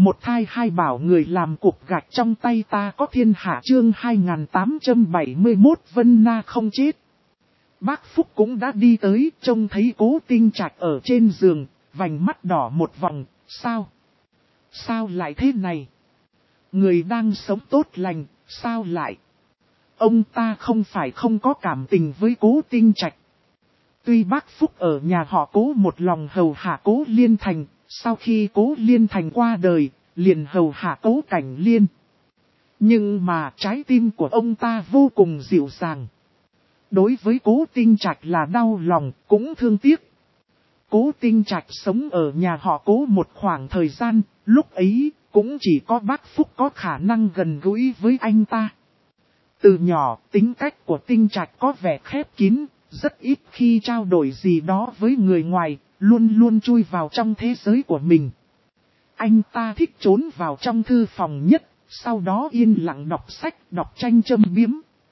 Một thai hai bảo người làm cục gạch trong tay ta có thiên hạ chương 2871 Vân Na không chết. Bác Phúc cũng đã đi tới, trông thấy Cố Tinh Trạch ở trên giường, vành mắt đỏ một vòng, sao? Sao lại thế này? Người đang sống tốt lành, sao lại? Ông ta không phải không có cảm tình với Cố Tinh Trạch. Tuy bác Phúc ở nhà họ Cố một lòng hầu hạ Cố Liên Thành, sau khi Cố Liên Thành qua đời, liền hầu hạ Cố Cảnh Liên. Nhưng mà trái tim của ông ta vô cùng dịu dàng. Đối với Cố Tinh Trạch là đau lòng, cũng thương tiếc. Cố Tinh Trạch sống ở nhà họ Cố một khoảng thời gian, lúc ấy cũng chỉ có bác Phúc có khả năng gần gũi với anh ta. Từ nhỏ, tính cách của Tinh Trạch có vẻ khép kín, rất ít khi trao đổi gì đó với người ngoài, luôn luôn chui vào trong thế giới của mình. Anh ta thích trốn vào trong thư phòng nhất, sau đó yên lặng đọc sách, đọc tranh châm biếm.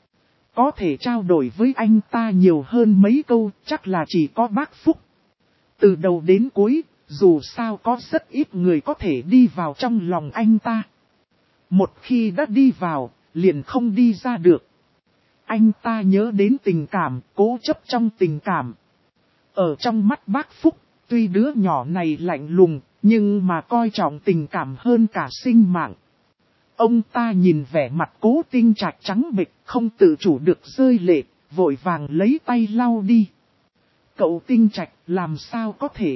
Có thể trao đổi với anh ta nhiều hơn mấy câu, chắc là chỉ có bác Phúc. Từ đầu đến cuối, dù sao có rất ít người có thể đi vào trong lòng anh ta. Một khi đã đi vào, liền không đi ra được. Anh ta nhớ đến tình cảm, cố chấp trong tình cảm. Ở trong mắt bác Phúc, tuy đứa nhỏ này lạnh lùng, nhưng mà coi trọng tình cảm hơn cả sinh mạng. Ông ta nhìn vẻ mặt Cố Tinh Trạch trắng bệch, không tự chủ được rơi lệ, vội vàng lấy tay lau đi. Cậu Tinh Trạch làm sao có thể?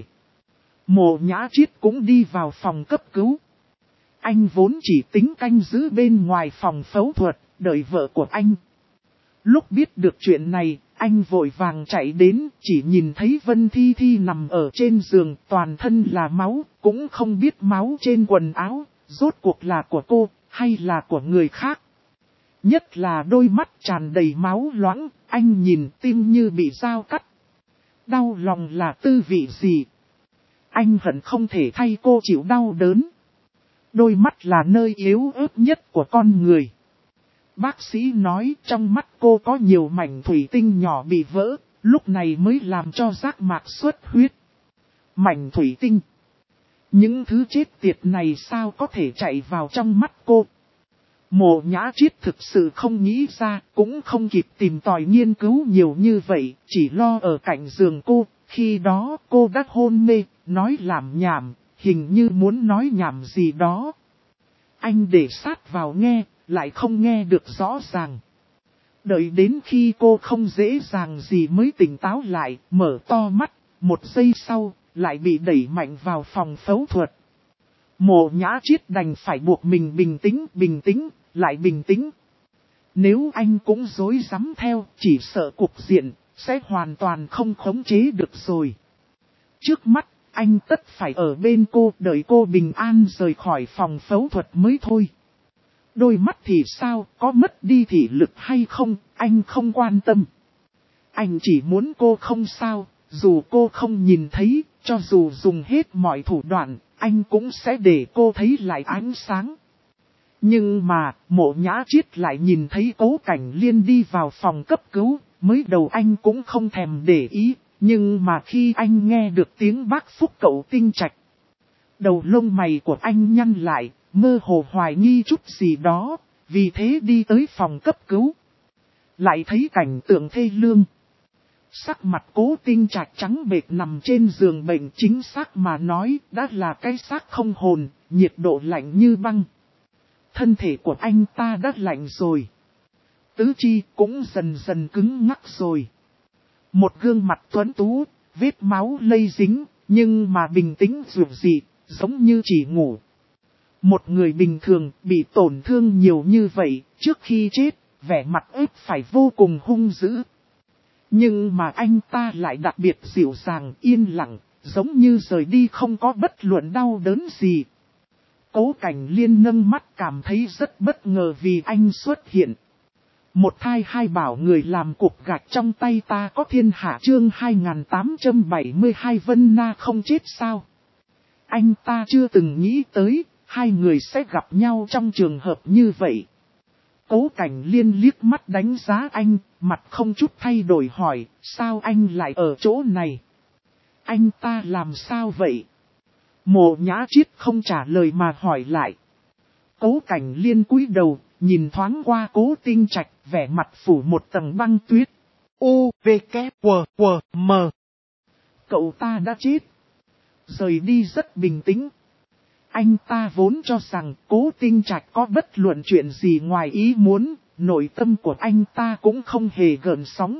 Mộ Nhã Chiết cũng đi vào phòng cấp cứu. Anh vốn chỉ tính canh giữ bên ngoài phòng phẫu thuật, đợi vợ của anh. Lúc biết được chuyện này, anh vội vàng chạy đến, chỉ nhìn thấy Vân Thi Thi nằm ở trên giường, toàn thân là máu, cũng không biết máu trên quần áo, rốt cuộc là của cô, hay là của người khác. Nhất là đôi mắt tràn đầy máu loãng, anh nhìn tim như bị dao cắt. Đau lòng là tư vị gì? Anh hận không thể thay cô chịu đau đớn. Đôi mắt là nơi yếu ớt nhất của con người. Bác sĩ nói trong mắt cô có nhiều mảnh thủy tinh nhỏ bị vỡ, lúc này mới làm cho giác mạc xuất huyết. Mảnh thủy tinh. Những thứ chết tiệt này sao có thể chạy vào trong mắt cô? Mộ Nhã Chiết thực sự không nghĩ ra, cũng không kịp tìm tòi nghiên cứu nhiều như vậy, chỉ lo ở cạnh giường cô. Khi đó cô đã hôn mê, nói làm nhảm, hình như muốn nói nhảm gì đó. Anh để sát vào nghe, lại không nghe được rõ ràng. Đợi đến khi cô không dễ dàng gì mới tỉnh táo lại, mở to mắt, một giây sau, lại bị đẩy mạnh vào phòng phẫu thuật. Mộ Nhã Chiết đành phải buộc mình bình tĩnh, lại bình tĩnh. Nếu anh cũng dối rắm theo, chỉ sợ cục diện, sẽ hoàn toàn không khống chế được rồi. Trước mắt, anh tất phải ở bên cô, đợi cô bình an rời khỏi phòng phẫu thuật mới thôi. Đôi mắt thì sao, có mất đi thị lực hay không, anh không quan tâm. Anh chỉ muốn cô không sao, dù cô không nhìn thấy, cho dù dùng hết mọi thủ đoạn, anh cũng sẽ để cô thấy lại ánh sáng. Nhưng mà, Mộ Nhã Chiết lại nhìn thấy Cố Cảnh Liên đi vào phòng cấp cứu, mới đầu anh cũng không thèm để ý, nhưng mà khi anh nghe được tiếng bác Phúc cậu Tinh Trạch, đầu lông mày của anh nhăn lại, mơ hồ hoài nghi chút gì đó, vì thế đi tới phòng cấp cứu. Lại thấy cảnh tượng thê lương. Sắc mặt Cố Tinh Trạch trắng bệch nằm trên giường bệnh, chính xác mà nói đã là cái xác không hồn, nhiệt độ lạnh như băng. Thân thể của anh ta đã lạnh rồi. Tứ chi cũng dần dần cứng ngắc rồi. Một gương mặt tuấn tú, vết máu lây dính, nhưng mà bình tĩnh dịu dị, giống như chỉ ngủ. Một người bình thường bị tổn thương nhiều như vậy, trước khi chết, vẻ mặt ếp phải vô cùng hung dữ. Nhưng mà anh ta lại đặc biệt dịu dàng, yên lặng, giống như rời đi không có bất luận đau đớn gì. Cố Cảnh Liên nâng mắt cảm thấy rất bất ngờ vì anh xuất hiện. Một thai hai bảo người làm cục gạch trong tay ta có thiên hạ chương 2872 Vân Na không chết sao. Anh ta chưa từng nghĩ tới, hai người sẽ gặp nhau trong trường hợp như vậy. Cố Cảnh Liên liếc mắt đánh giá anh, mặt không chút thay đổi hỏi, sao anh lại ở chỗ này? Anh ta làm sao vậy? Mộ Nhã Chiết không trả lời mà hỏi lại. Cố Cảnh Liên cúi đầu, nhìn thoáng qua Cố Tinh Trạch, vẻ mặt phủ một tầng băng tuyết. U, V, K, W, W, M. Cậu ta đã chết. Rời đi rất bình tĩnh. Anh ta vốn cho rằng Cố Tinh Trạch có bất luận chuyện gì ngoài ý muốn, nội tâm của anh ta cũng không hề gợn sóng.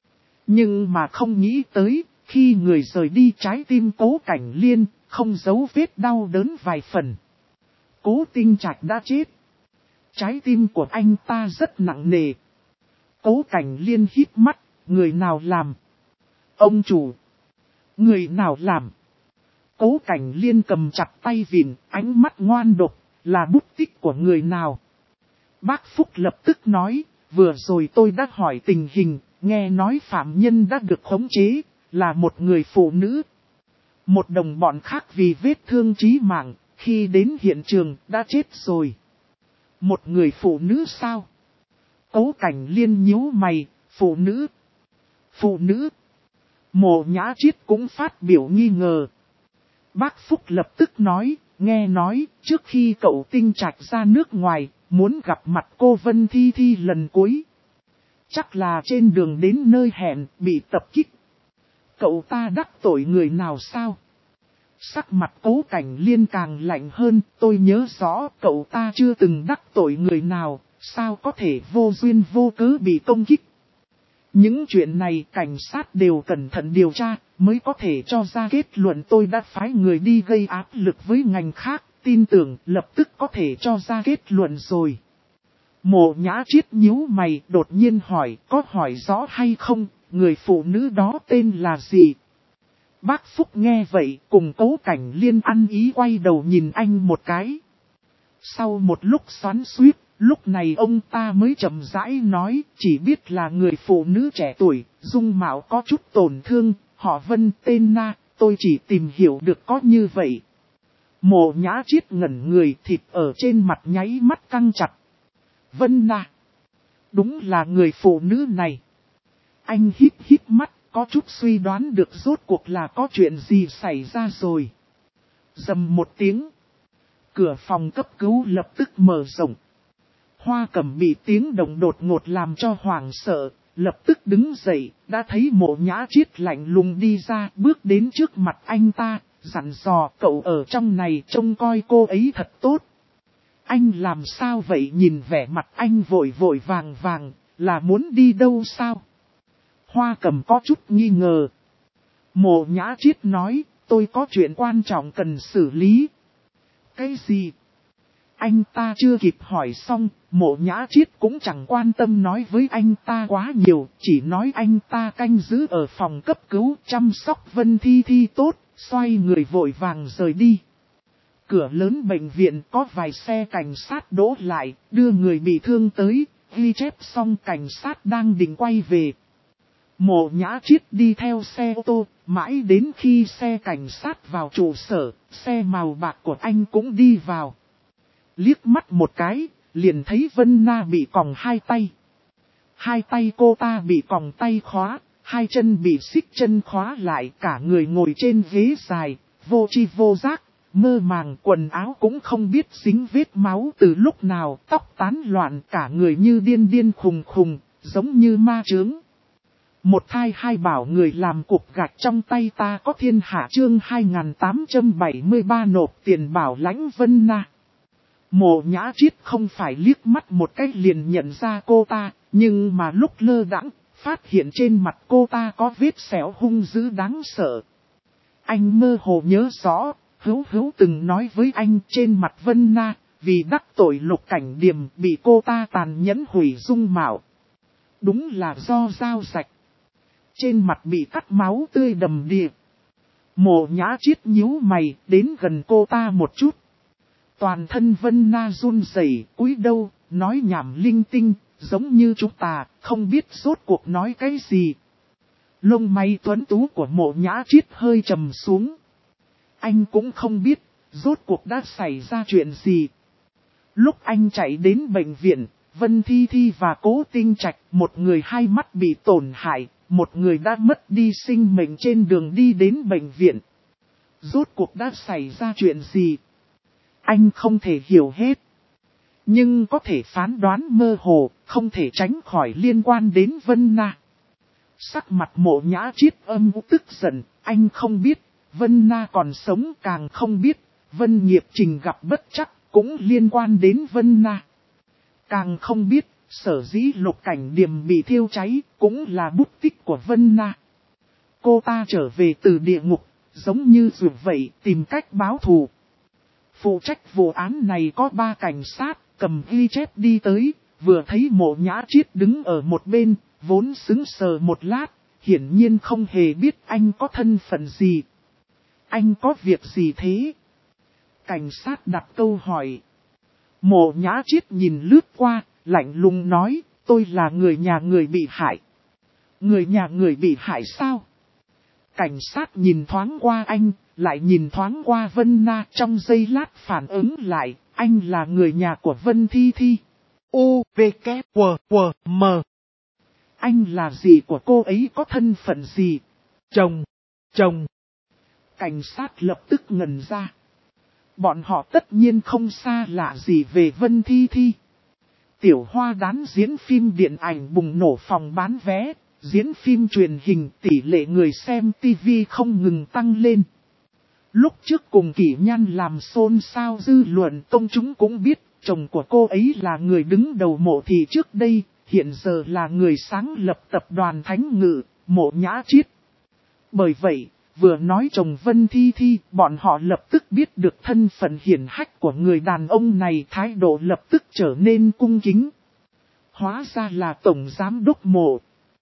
Nhưng mà không nghĩ tới, khi người rời đi trái tim Cố Cảnh Liên, không giấu vết đau đớn vài phần. Cố Tinh Trạch đã chết. Trái tim của anh ta rất nặng nề. Cố Cảnh Liên hít mắt, người nào làm? Ông chủ. Người nào làm? Cố Cảnh Liên cầm chặt tay vịn, ánh mắt ngoan độc, là bút tích của người nào? Bác Phúc lập tức nói, vừa rồi tôi đã hỏi tình hình, nghe nói phạm nhân đã được khống chế, là một người phụ nữ. Một đồng bọn khác vì vết thương chí mạng, khi đến hiện trường đã chết rồi. Một người phụ nữ sao? Cố Cảnh Liên nhíu mày, phụ nữ. Phụ nữ. Mộ Nhã Chiết cũng phát biểu nghi ngờ. Bác Phúc lập tức nói, nghe nói, trước khi cậu Tinh Trạch ra nước ngoài, muốn gặp mặt cô Vân Thi Thi lần cuối. Chắc là trên đường đến nơi hẹn, bị tập kích. Cậu ta đắc tội người nào sao? Sắc mặt Cố Cảnh Liên càng lạnh hơn, tôi nhớ rõ cậu ta chưa từng đắc tội người nào, sao có thể vô duyên vô cớ bị công kích. Những chuyện này cảnh sát đều cẩn thận điều tra, mới có thể cho ra kết luận. Tôi đã phái người đi gây áp lực với ngành khác, tin tưởng lập tức có thể cho ra kết luận rồi. Mộ Nhã Chiết nhíu mày đột nhiên hỏi, có hỏi rõ hay không, người phụ nữ đó tên là gì? Bác Phúc nghe vậy cùng Cố Cảnh Liên ăn ý quay đầu nhìn anh một cái. Sau một lúc xoắn xuýt, lúc này ông ta mới chậm rãi nói, chỉ biết là người phụ nữ trẻ tuổi, dung mạo có chút tổn thương, họ Vân tên Na, tôi chỉ tìm hiểu được có như vậy. Mộ Nhã Chiết ngẩn người, thịt ở trên mặt nháy mắt căng chặt. Vân Na. Đúng là người phụ nữ này. Anh híp mắt, có chút suy đoán được rốt cuộc là có chuyện gì xảy ra rồi. Rầm một tiếng. Cửa phòng cấp cứu lập tức mở rộng. Hoa Cẩm bị tiếng động đột ngột làm cho hoảng sợ, lập tức đứng dậy, đã thấy Mộ Nhã Chiết lạnh lùng đi ra, bước đến trước mặt anh ta, dặn dò cậu ở trong này trông coi cô ấy thật tốt. Anh làm sao vậy? Nhìn vẻ mặt anh vội vàng, là muốn đi đâu sao? Hoa Cẩm có chút nghi ngờ. Mộ Nhã Chiết nói, tôi có chuyện quan trọng cần xử lý. Cái gì? Anh ta chưa kịp hỏi xong, Mộ Nhã Chiết cũng chẳng quan tâm nói với anh ta quá nhiều, chỉ nói anh ta canh giữ ở phòng cấp cứu chăm sóc Vân Thi Thi tốt, xoay người vội vàng rời đi. Cửa lớn bệnh viện có vài xe cảnh sát đỗ lại, đưa người bị thương tới, ghi chép xong cảnh sát đang định quay về. Mộ Nhã Chiết đi theo xe ô tô, mãi đến khi xe cảnh sát vào trụ sở, xe màu bạc của anh cũng đi vào. Liếc mắt một cái, liền thấy Vân Na bị còng hai tay. Hai tay cô ta bị còng tay khóa, hai chân bị xích chân khóa lại, cả người ngồi trên ghế dài, vô tri vô giác, mơ màng, quần áo cũng không biết dính vết máu từ lúc nào, tóc tán loạn, cả người như điên khùng, giống như ma chướng. Một thai hai bảo người làm cục gạch trong tay ta có thiên hạ chương 2873 nộp tiền bảo lãnh Vân Na. Mộ Nhã Chiết không phải liếc mắt một cái liền nhận ra cô ta, nhưng mà lúc lơ đãng phát hiện trên mặt cô ta có vết sẹo hung dữ đáng sợ. Anh mơ hồ nhớ rõ, Hữu từng nói với anh trên mặt Vân Na, vì đắc tội Lục Cảnh Điềm bị cô ta tàn nhẫn hủy dung mạo. Đúng là do dao rạch. Trên mặt bị cắt máu tươi đầm đìa. Mộ Nhã Chiết nhíu mày, đến gần cô ta một chút. Toàn thân Vân Na run rẩy, cúi đầu, nói nhảm linh tinh, giống như chúng ta, không biết rốt cuộc nói cái gì. Lông mày tuấn tú của Mộ Nhã Chiết hơi trầm xuống. Anh cũng không biết, rốt cuộc đã xảy ra chuyện gì. Lúc anh chạy đến bệnh viện, Vân Thi Thi và Cố Tinh Trạch, một người hai mắt bị tổn hại, một người đã mất đi sinh mệnh trên đường đi đến bệnh viện. Rốt cuộc đã xảy ra chuyện gì? Anh không thể hiểu hết. Nhưng có thể phán đoán mơ hồ, không thể tránh khỏi liên quan đến Vân Na. Sắc mặt Mộ Nhã Chiết âm u tức giận, anh không biết, Vân Na còn sống càng không biết, Vân Nghiệp Trình gặp bất trắc, cũng liên quan đến Vân Na. Càng không biết, sở dĩ Lục Cảnh Điềm bị thiêu cháy, cũng là bút tích của Vân Na. Cô ta trở về từ địa ngục, giống như dù vậy, tìm cách báo thù. Phụ trách vụ án này có 3 cảnh sát, cầm ghi chép đi tới, vừa thấy Mộ Nhã Chiết đứng ở một bên, vốn sững sờ một lát, hiển nhiên không hề biết anh có thân phận gì. Anh có việc gì thế? Cảnh sát đặt câu hỏi. Mộ Nhã Chiết nhìn lướt qua, lạnh lùng nói, tôi là người nhà người bị hại. Người nhà người bị hại sao? Cảnh sát nhìn thoáng qua anh, lại nhìn thoáng qua Vân Na, trong giây lát phản ứng lại, anh là người nhà của Vân Thi Thi. U, V, K, W, W, M. Anh là gì của cô ấy, có thân phận gì? Chồng. Cảnh sát lập tức ngẩn ra. Bọn họ tất nhiên không xa lạ gì về Vân Thi Thi. Tiểu Hoa Đán diễn phim điện ảnh bùng nổ phòng bán vé, diễn phim truyền hình, tỷ lệ người xem TV không ngừng tăng lên. Lúc trước cùng Kỷ Nhan làm xôn xao dư luận, công chúng cũng biết, chồng của cô ấy là người đứng đầu Mộ thị trước đây, hiện giờ là người sáng lập tập đoàn Thánh Ngự, Mộ Nhã Chiết. Bởi vậy, vừa nói chồng Vân Thi Thi, bọn họ lập tức biết được thân phận hiển hách của người đàn ông này, thái độ lập tức trở nên cung kính. Hóa ra là Tổng Giám đốc Mộ.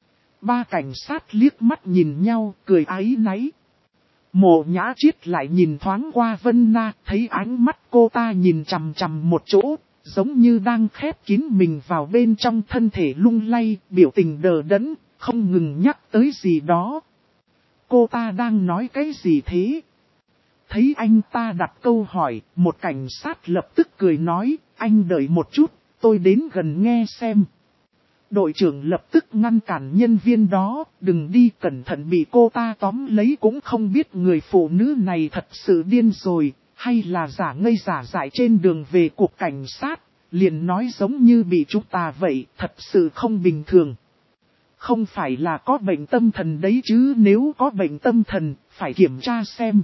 3 cảnh sát liếc mắt nhìn nhau, cười áy náy. Mộ Nhã Chiết lại nhìn thoáng qua Vân Na, thấy ánh mắt cô ta nhìn chằm chằm một chỗ, giống như đang khép kín mình vào bên trong, thân thể lung lay, biểu tình đờ đẫn, không ngừng nhắc tới gì đó. Cô ta đang nói cái gì thế? Thấy anh ta đặt câu hỏi, một cảnh sát lập tức cười nói, anh đợi một chút, tôi đến gần nghe xem. Đội trưởng lập tức ngăn cản nhân viên đó, đừng đi, cẩn thận bị cô ta tóm lấy, cũng không biết người phụ nữ này thật sự điên rồi, hay là giả ngây giả dại trên đường về cục cảnh sát, liền nói giống như bị chúng ta vậy, thật sự không bình thường. Không phải là có bệnh tâm thần đấy chứ, nếu có bệnh tâm thần, phải kiểm tra xem.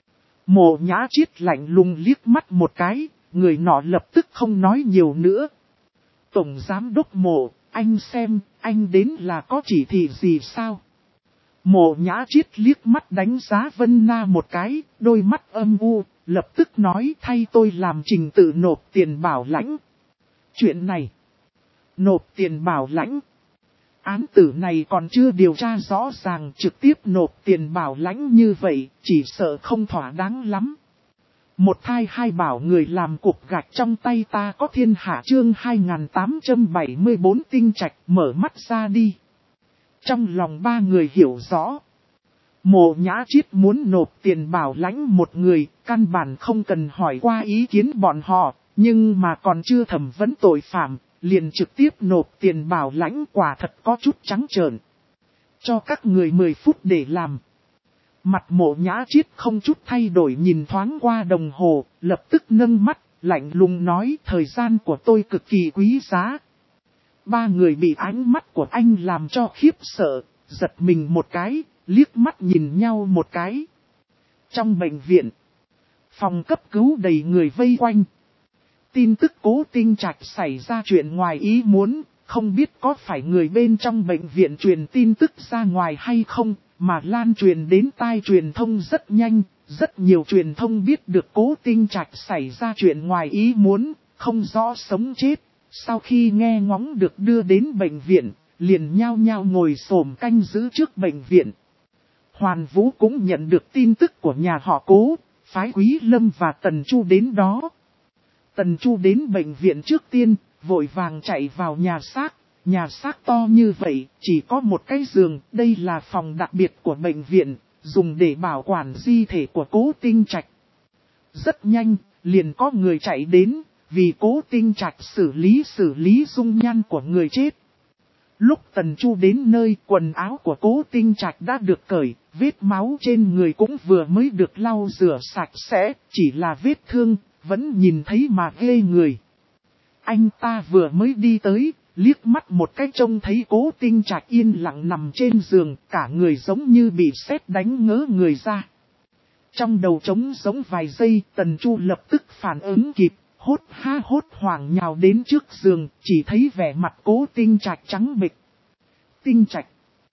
Mộ Nhã Chiết lạnh lùng liếc mắt một cái, người nọ lập tức không nói nhiều nữa. Tổng Giám đốc Mộ, anh xem, anh đến là có chỉ thị gì sao? Mộ Nhã Chiết liếc mắt đánh giá Vân Na một cái, đôi mắt âm u, lập tức nói thay tôi làm trình tự nộp tiền bảo lãnh. Chuyện này, nộp tiền bảo lãnh. Án tử này còn chưa điều tra rõ ràng, trực tiếp nộp tiền bảo lãnh như vậy, chỉ sợ không thỏa đáng lắm. Một thai hai bảo người làm cục gạch trong tay ta có thiên hạ, chương 2874 Tinh Trạch mở mắt ra đi. Trong lòng 3 người hiểu rõ. Mộ Nhã Chiết muốn nộp tiền bảo lãnh một người, căn bản không cần hỏi qua ý kiến bọn họ, nhưng mà còn chưa thẩm vấn tội phạm, liền trực tiếp nộp tiền bảo lãnh, quả thật có chút trắng trợn. Cho các người 10 phút để làm. Mặt Mộ Nhã Chiết không chút thay đổi, nhìn thoáng qua đồng hồ, lập tức nâng mắt, lạnh lùng nói thời gian của tôi cực kỳ quý giá. 3 người bị ánh mắt của anh làm cho khiếp sợ, giật mình một cái, liếc mắt nhìn nhau một cái. Trong bệnh viện, phòng cấp cứu đầy người vây quanh. Tin tức Cố Tinh Trạch xảy ra chuyện ngoài ý muốn, không biết có phải người bên trong bệnh viện truyền tin tức ra ngoài hay không, mà lan truyền đến tai truyền thông rất nhanh, rất nhiều truyền thông biết được Cố Tinh Trạch xảy ra chuyện ngoài ý muốn, không rõ sống chết. Sau khi nghe ngóng được đưa đến bệnh viện, liền nhao nhao ngồi xổm canh giữ trước bệnh viện. Hoàn Vũ cũng nhận được tin tức của nhà họ Cố, phái Quý Lâm và Tần Chu đến đó. Tần Chu đến bệnh viện trước tiên, vội vàng chạy vào nhà xác to như vậy, chỉ có một cái giường, đây là phòng đặc biệt của bệnh viện, dùng để bảo quản di thể của Cố Tinh Trạch. Rất nhanh, liền có người chạy đến, vì Cố Tinh Trạch xử lý dung nhan của người chết. Lúc Tần Chu đến nơi, quần áo của Cố Tinh Trạch đã được cởi, vết máu trên người cũng vừa mới được lau rửa sạch sẽ, chỉ là vết thương, vẫn nhìn thấy mà ghê người. Anh ta vừa mới đi tới, liếc mắt một cái trông thấy Cố Tinh Trạch yên lặng nằm trên giường, cả người giống như bị sét đánh ngớ người ra. Trong đầu trống giống vài giây, Tần Chu lập tức phản ứng kịp, hốt hoảng nhào đến trước giường, chỉ thấy vẻ mặt Cố Tinh Trạch trắng bệch. Tinh Trạch.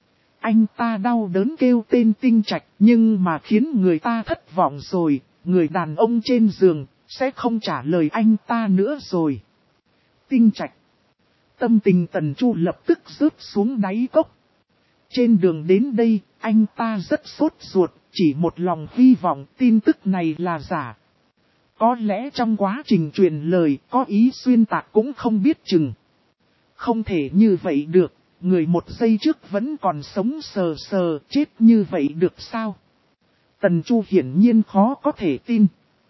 Anh ta đau đớn kêu tên Tinh Trạch, nhưng mà khiến người ta thất vọng rồi, người đàn ông trên giường, sẽ không trả lời anh ta nữa rồi. Tinh Trạch. Tâm tình Tần Chu lập tức rớt xuống đáy cốc. Trên đường đến đây, anh ta rất sốt ruột, chỉ một lòng hy vọng tin tức này là giả. Có lẽ trong quá trình truyền lời có ý xuyên tạc cũng không biết chừng. Không thể như vậy được, người một giây trước vẫn còn sống sờ sờ, chết như vậy được sao? Tần Chu hiển nhiên khó có thể tin.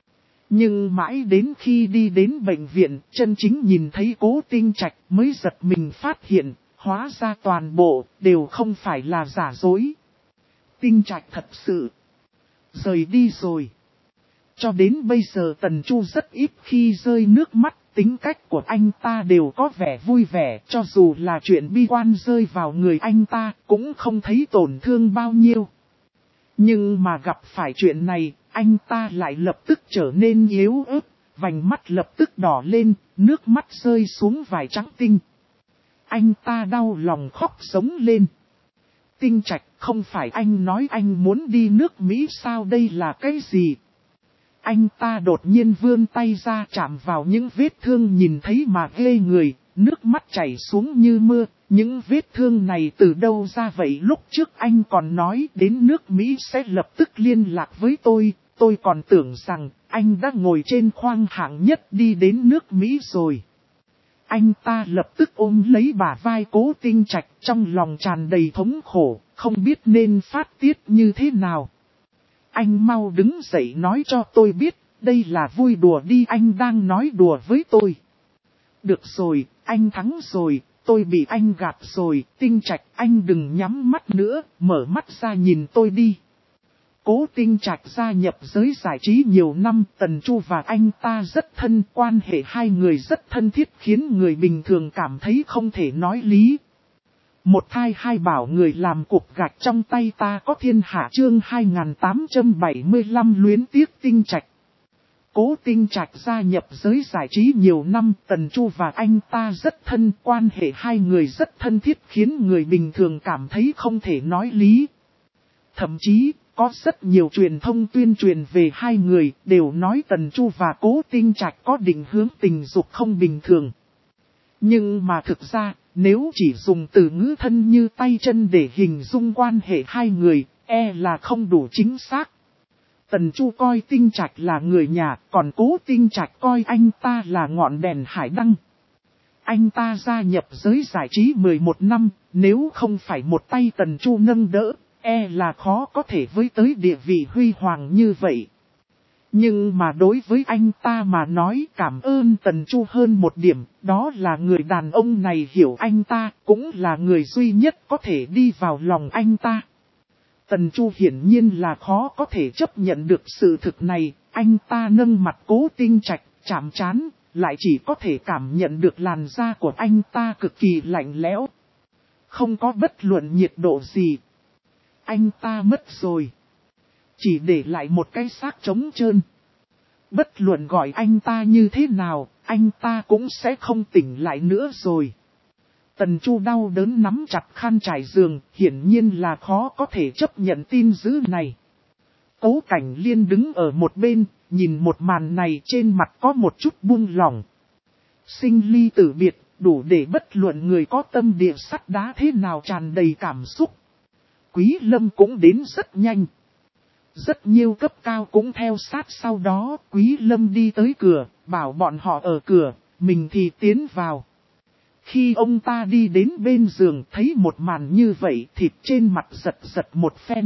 Nhưng mãi đến khi đi đến bệnh viện, chân chính nhìn thấy Cố Tinh Trạch mới giật mình phát hiện, hóa ra toàn bộ đều không phải là giả dối. Tinh Trạch thật sự rời đi rồi. Cho đến bây giờ Tần Chu rất ít khi rơi nước mắt, tính cách của anh ta đều có vẻ vui vẻ, cho dù là chuyện bi quan rơi vào người anh ta, cũng không thấy tổn thương bao nhiêu. Nhưng mà gặp phải chuyện này, anh ta lại lập tức trở nên yếu ớt, vành mắt lập tức đỏ lên, nước mắt rơi xuống vài trắng tinh. Anh ta đau lòng khóc sống lên. Tinh Trạch, không phải anh nói anh muốn đi nước Mỹ sao, đây là cái gì? Anh ta đột nhiên vươn tay ra chạm vào những vết thương nhìn thấy mà ghê người, nước mắt chảy xuống như mưa. Những vết thương này từ đâu ra vậy? Lúc trước anh còn nói đến nước Mỹ sẽ lập tức liên lạc với tôi còn tưởng rằng anh đã ngồi trên khoang hạng nhất đi đến nước Mỹ rồi. Anh ta lập tức ôm lấy bả vai Cố Tinh Trạch, trong lòng tràn đầy thống khổ, không biết nên phát tiết như thế nào. Anh mau đứng dậy nói cho tôi biết, đây là vui đùa đi, anh đang nói đùa với tôi. Được rồi, anh thắng rồi, tôi bị anh gạt rồi, Tinh Trạch anh đừng nhắm mắt nữa, mở mắt ra nhìn tôi đi. Cố Tinh Trạch gia nhập giới giải trí nhiều năm, Tần Chu và anh ta rất thân, quan hệ hai người rất thân thiết khiến người bình thường cảm thấy không thể nói lý. Một thai hai bảo người làm cục gạch trong tay ta có thiên hạ, chương 2875 luyến tiếc Tinh Trạch. Cố Tinh Trạch gia nhập giới giải trí nhiều năm, Tần Chu và anh ta rất thân, quan hệ hai người rất thân thiết khiến người bình thường cảm thấy không thể nói lý. Thậm chí, có rất nhiều truyền thông tuyên truyền về hai người, đều nói Tần Chu và Cố Tinh Trạch có định hướng tình dục không bình thường. Nhưng mà thực ra, nếu chỉ dùng từ ngữ thân như tay chân để hình dung quan hệ hai người, là không đủ chính xác. Tần Chu coi Tinh Trạch là người nhà, còn Cố Tinh Trạch coi anh ta là ngọn đèn hải đăng. Anh ta gia nhập giới giải trí 11 năm, nếu không phải một tay Tần Chu nâng đỡ, là khó có thể với tới địa vị huy hoàng như vậy. Nhưng mà đối với anh ta mà nói, cảm ơn Tần Chu hơn một điểm, đó là người đàn ông này hiểu anh ta, cũng là người duy nhất có thể đi vào lòng anh ta. Tần Chu hiển nhiên là khó có thể chấp nhận được sự thực này, anh ta nâng mặt Cố Tinh Trạch, chạm trán, lại chỉ có thể cảm nhận được làn da của anh ta cực kỳ lạnh lẽo. Không có bất luận nhiệt độ gì. Anh ta mất rồi. Chỉ để lại một cái xác trống trơn. Bất luận gọi anh ta như thế nào, anh ta cũng sẽ không tỉnh lại nữa rồi. Tần Chu đau đớn nắm chặt khăn trải giường, hiển nhiên là khó có thể chấp nhận tin dữ này. Cố Cảnh Liên đứng ở một bên, nhìn một màn này trên mặt có một chút buông lỏng. Sinh ly tử biệt, đủ để bất luận người có tâm địa sắt đá thế nào tràn đầy cảm xúc. Quý Lâm cũng đến rất nhanh. Rất nhiều cấp cao cũng theo sát sau đó, Quý Lâm đi tới cửa, bảo bọn họ ở cửa, mình thì tiến vào. Khi ông ta đi đến bên giường thấy một màn như vậy, thịt trên mặt giật giật một phen.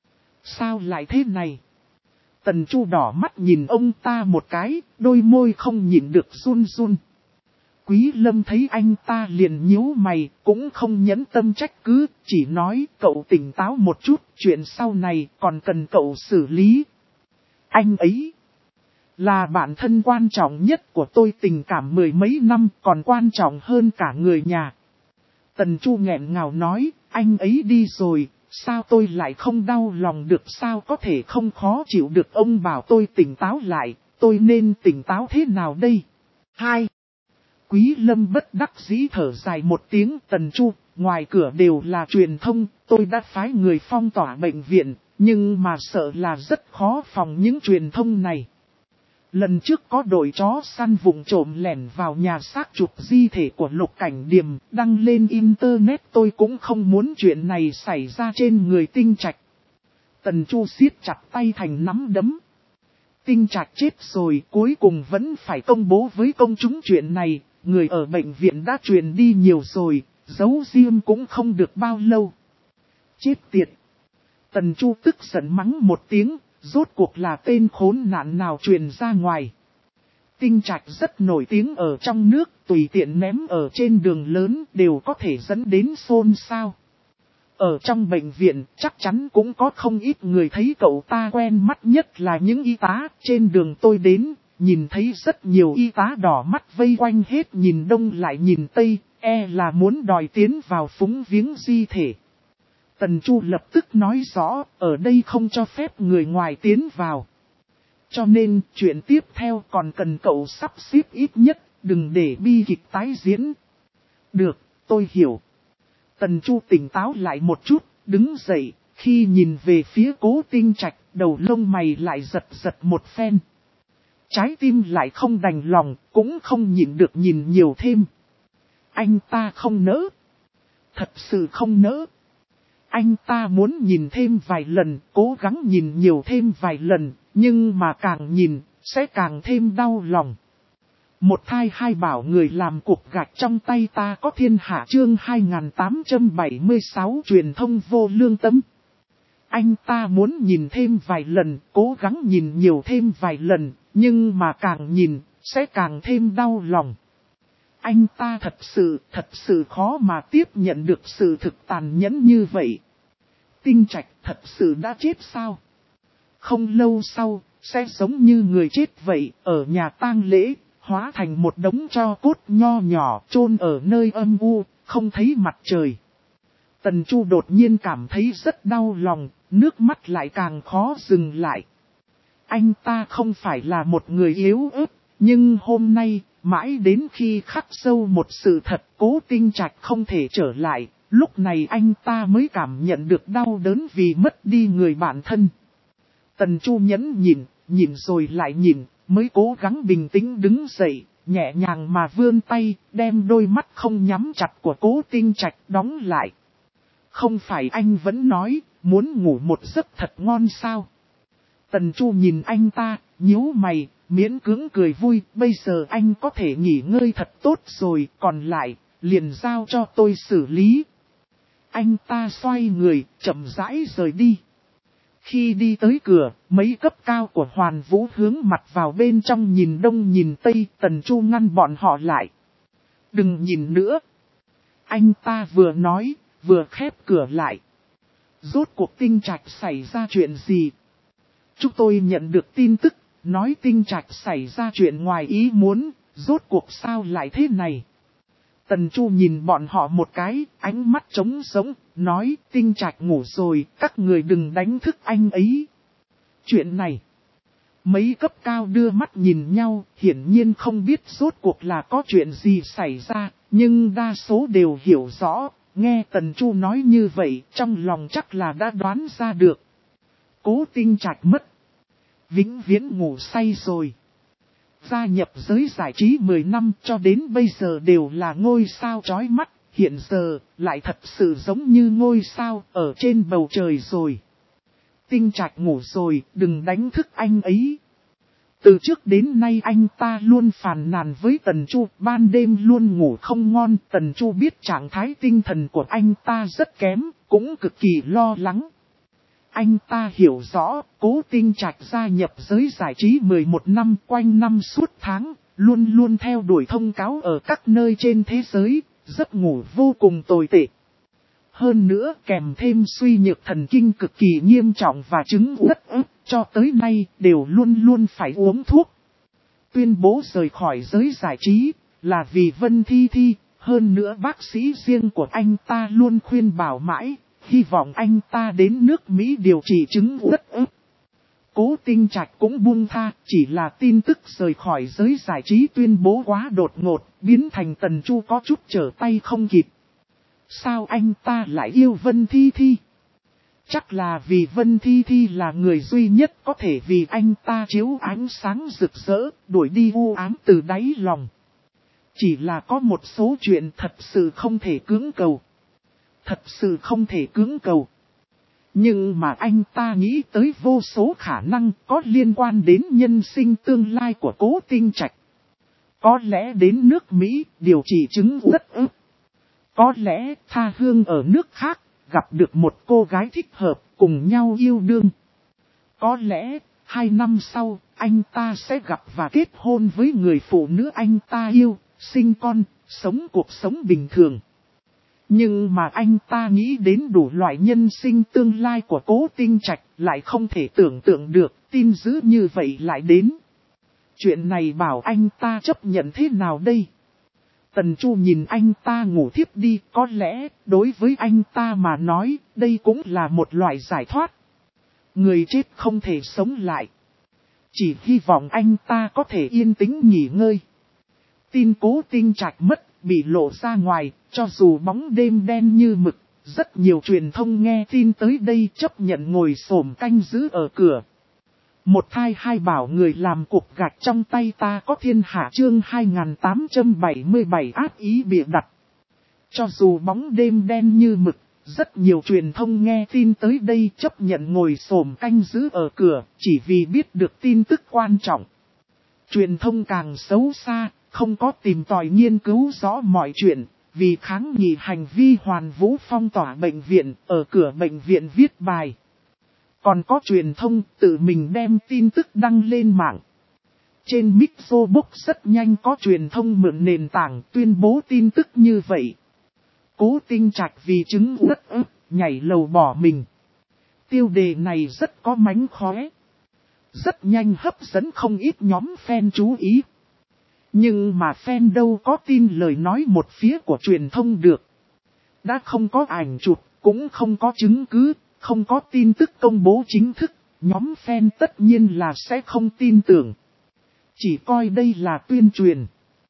Sao lại thế này? Tần Chu đỏ mắt nhìn ông ta một cái, đôi môi không nhịn được run run. Quý Lâm thấy anh ta liền nhíu mày, cũng không nhẫn tâm trách cứ, chỉ nói cậu tỉnh táo một chút, chuyện sau này còn cần cậu xử lý. Anh ấy là bạn thân quan trọng nhất của tôi, tình cảm mười mấy năm còn quan trọng hơn cả người nhà. Tần Chu nghẹn ngào nói, anh ấy đi rồi, sao tôi lại không đau lòng được, sao có thể không khó chịu được, ông bảo tôi tỉnh táo lại, tôi nên tỉnh táo thế nào đây? 2. Quý Lâm bất đắc dĩ thở dài một tiếng, Tần Chu, ngoài cửa đều là truyền thông, tôi đã phái người phong tỏa bệnh viện, nhưng mà sợ là rất khó phòng những truyền thông này. Lần trước có đội chó săn vụng trộm lẻn vào nhà xác chụp di thể của Lục Cảnh Điềm, đăng lên internet, tôi cũng không muốn chuyện này xảy ra trên người Tinh Trạch. Tần Chu siết chặt tay thành nắm đấm. Tinh Trạch chết rồi, cuối cùng vẫn phải công bố với công chúng chuyện này, người ở bệnh viện đã truyền đi nhiều rồi, giấu riêng cũng không được bao lâu. Chết tiệt! Tần Chu tức giận mắng một tiếng, rốt cuộc là tên khốn nạn nào truyền ra ngoài. Tinh Trạch rất nổi tiếng ở trong nước, tùy tiện ném ở trên đường lớn đều có thể dẫn đến xôn xao. Ở trong bệnh viện chắc chắn cũng có không ít người thấy cậu ta quen mắt, nhất là những y tá. Trên đường tôi đến, nhìn thấy rất nhiều y tá đỏ mắt vây quanh hết, nhìn đông lại nhìn tây, là muốn đòi tiến vào phúng viếng di thể. Tần Chu lập tức nói rõ, ở đây không cho phép người ngoài tiến vào. Cho nên, chuyện tiếp theo còn cần cậu sắp xếp ít nhất, đừng để bi kịch tái diễn. Được, tôi hiểu. Tần Chu tỉnh táo lại một chút, đứng dậy, khi nhìn về phía Cố Tinh Trạch, đầu lông mày lại giật giật một phen. Trái tim lại không đành lòng, cũng không nhịn được nhìn nhiều thêm. Anh ta không nỡ. Thật sự không nỡ. Anh ta muốn nhìn thêm vài lần, cố gắng nhìn nhiều thêm vài lần, nhưng mà càng nhìn, sẽ càng thêm đau lòng. Một thai hai bảo người làm cục gạch trong tay ta có thiên hạ, chương 2876 truyền thông vô lương tâm. Anh ta muốn nhìn thêm vài lần, cố gắng nhìn nhiều thêm vài lần, nhưng mà càng nhìn, sẽ càng thêm đau lòng. Anh ta thật sự khó mà tiếp nhận được sự thực tàn nhẫn như vậy. Tinh Trạch thật sự đã chết sao? Không lâu sau, sẽ giống như người chết vậy, ở nhà tang lễ, hóa thành một đống tro cốt nho nhỏ, chôn ở nơi âm u, không thấy mặt trời. Tần Chu đột nhiên cảm thấy rất đau lòng, nước mắt lại càng khó dừng lại. Anh ta không phải là một người yếu ớt, nhưng hôm nay, mãi đến khi khắc sâu một sự thật, Cố Tinh Trạch không thể trở lại, lúc này anh ta mới cảm nhận được đau đớn vì mất đi người bạn thân. Tần Chu nhẫn nhìn rồi lại nhìn, mới cố gắng bình tĩnh đứng dậy, nhẹ nhàng mà vươn tay, đem đôi mắt không nhắm chặt của Cố Tinh Trạch đóng lại. Không phải anh vẫn nói, muốn ngủ một giấc thật ngon sao? Tần Chu nhìn anh ta, nhíu mày, miễn cưỡng cười vui, bây giờ anh có thể nghỉ ngơi thật tốt rồi, còn lại, liền giao cho tôi xử lý. Anh ta xoay người, chậm rãi rời đi. Khi đi tới cửa, mấy cấp cao của Hoàn Vũ hướng mặt vào bên trong nhìn đông nhìn tây, Tần Chu ngăn bọn họ lại. Đừng nhìn nữa. Anh ta vừa nói, vừa khép cửa lại. Rốt cuộc Tinh Trạch xảy ra chuyện gì? Chúng tôi nhận được tin tức, nói Tinh Trạch xảy ra chuyện ngoài ý muốn, rốt cuộc sao lại thế này? Tần Chu nhìn bọn họ một cái, ánh mắt trống sống, nói Tinh Trạch ngủ rồi, các người đừng đánh thức anh ấy. Chuyện này, mấy cấp cao đưa mắt nhìn nhau, hiển nhiên không biết rốt cuộc là có chuyện gì xảy ra, nhưng đa số đều hiểu rõ, nghe Tần Chu nói như vậy, trong lòng chắc là đã đoán ra được. Cố Tinh Trạch mất, vĩnh viễn ngủ say rồi. Gia nhập giới giải trí 10 năm cho đến bây giờ đều là ngôi sao chói mắt, hiện giờ lại thật sự giống như ngôi sao ở trên bầu trời rồi. Tinh Trạch ngủ rồi, đừng đánh thức anh ấy. Từ trước đến nay anh ta luôn phàn nàn với Tần Chu, ban đêm luôn ngủ không ngon. Tần Chu biết trạng thái tinh thần của anh ta rất kém, cũng cực kỳ lo lắng. Anh ta hiểu rõ, Cố Tinh Trạch gia nhập giới giải trí 11 năm, quanh năm suốt tháng, luôn luôn theo đuổi thông cáo ở các nơi trên thế giới, giấc ngủ vô cùng tồi tệ. Hơn nữa kèm thêm suy nhược thần kinh cực kỳ nghiêm trọng và chứng uất ức, cho tới nay đều luôn luôn phải uống thuốc. Tuyên bố rời khỏi giới giải trí, là vì Vân Thi Thi, hơn nữa bác sĩ riêng của anh ta luôn khuyên bảo mãi, hy vọng anh ta đến nước Mỹ điều trị chứng uất ức. Cố Tinh Trạch cũng buông tha, chỉ là tin tức rời khỏi giới giải trí tuyên bố quá đột ngột, biến thành Tần Chu có chút trở tay không kịp. Sao anh ta lại yêu Vân Thi Thi? Chắc là vì Vân Thi Thi là người duy nhất có thể vì anh ta chiếu ánh sáng rực rỡ, đuổi đi u ám từ đáy lòng. Chỉ là có một số chuyện thật sự không thể cưỡng cầu. Thật sự không thể cưỡng cầu. Nhưng mà anh ta nghĩ tới vô số khả năng có liên quan đến nhân sinh tương lai của Cố Tinh Trạch. Có lẽ đến nước Mỹ điều trị chứng uất ức. Có lẽ tha hương ở nước khác, gặp được một cô gái thích hợp, cùng nhau yêu đương. Có lẽ, 2 năm sau, anh ta sẽ gặp và kết hôn với người phụ nữ anh ta yêu, sinh con, sống cuộc sống bình thường. Nhưng mà anh ta nghĩ đến đủ loại nhân sinh tương lai của Cố Tinh Trạch, lại không thể tưởng tượng được, tin dữ như vậy lại đến. Chuyện này bảo anh ta chấp nhận thế nào đây? Tần Chu nhìn anh ta ngủ thiếp đi, có lẽ, đối với anh ta mà nói, đây cũng là một loại giải thoát. Người chết không thể sống lại. Chỉ hy vọng anh ta có thể yên tĩnh nghỉ ngơi. Tin Cố Tinh Trạch mất, bị lộ ra ngoài, cho dù bóng đêm đen như mực, rất nhiều truyền thông nghe tin tới đây chấp nhận ngồi xổm canh giữ ở cửa. Một thai hai bảo người làm cục gạch trong tay ta có thiên hạ chương 2877 ác ý bịa đặt. Cho dù bóng đêm đen như mực, rất nhiều truyền thông nghe tin tới đây chấp nhận ngồi xổm canh giữ ở cửa, chỉ vì biết được tin tức quan trọng. Truyền thông càng xấu xa, không có tìm tòi nghiên cứu rõ mọi chuyện, vì kháng nghị hành vi Hoàn Vũ phong tỏa bệnh viện, ở cửa bệnh viện viết bài. Còn có truyền thông tự mình đem tin tức đăng lên mạng. Trên Mixobook rất nhanh có truyền thông mượn nền tảng tuyên bố tin tức như vậy. Cố Tinh Trạch vì chứng uất ức, nhảy lầu bỏ mình. Tiêu đề này rất có mánh khóe. Rất nhanh hấp dẫn không ít nhóm fan chú ý. Nhưng mà fan đâu có tin lời nói một phía của truyền thông được. Đã không có ảnh chụp, cũng không có chứng cứ, không có tin tức công bố chính thức, nhóm fan tất nhiên là sẽ không tin tưởng. Chỉ coi đây là tuyên truyền.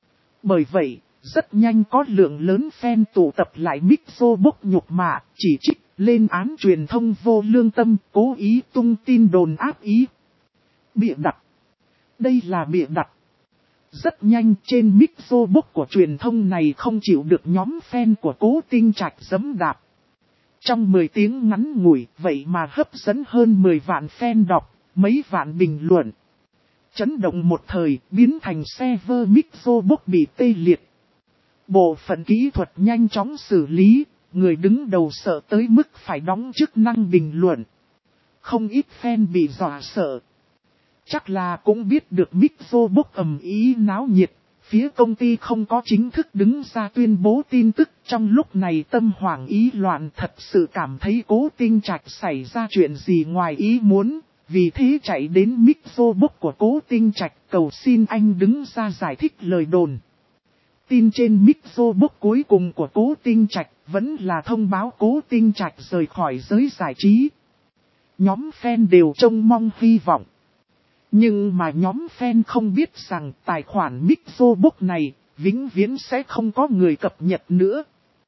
Bởi vậy, rất nhanh có lượng lớn fan tụ tập lại Mixobook nhục mạ, chỉ trích, lên án truyền thông vô lương tâm, cố ý tung tin đồn ác ý. Bịa đặt. Đây là bịa đặt. Rất nhanh trên Mixobook của truyền thông này không chịu được nhóm fan của Cố Tinh Trạch giẫm đạp. Trong 10 tiếng ngắn ngủi, vậy mà hấp dẫn hơn 10 vạn fan đọc, mấy vạn bình luận. Chấn động một thời, biến thành server Mixobook bị tê liệt. Bộ phận kỹ thuật nhanh chóng xử lý, người đứng đầu sợ tới mức phải đóng chức năng bình luận. Không ít fan bị dọa sợ. Chắc là cũng biết được Mixobook ầm ý náo nhiệt, phía công ty không có chính thức đứng ra tuyên bố tin tức, trong lúc này tâm hoảng ý loạn thật sự cảm thấy Cố Tinh Trạch xảy ra chuyện gì ngoài ý muốn, vì thế chạy đến Mixobook của Cố Tinh Trạch cầu xin anh đứng ra giải thích lời đồn. Tin trên Mixobook cuối cùng của Cố Tinh Trạch vẫn là thông báo Cố Tinh Trạch rời khỏi giới giải trí. Nhóm fan đều trông mong hy vọng. Nhưng mà nhóm fan không biết rằng tài khoản Mixobook này vĩnh viễn sẽ không có người cập nhật nữa.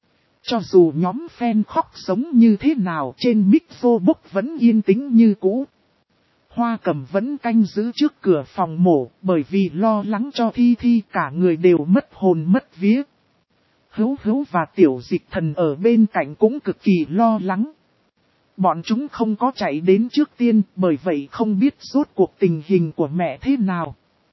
Cho dù nhóm fan khóc sống như thế nào trên Mixobook vẫn yên tĩnh như cũ. Hoa Cẩm vẫn canh giữ trước cửa phòng mổ bởi vì lo lắng cho Thi Thi cả người đều mất hồn mất vía. Hữu Hữu và Tiểu Dịch Thần ở bên cạnh cũng cực kỳ lo lắng. Bọn chúng không có chạy đến trước tiên bởi vậy không biết rốt cuộc tình hình của mẹ thế nào.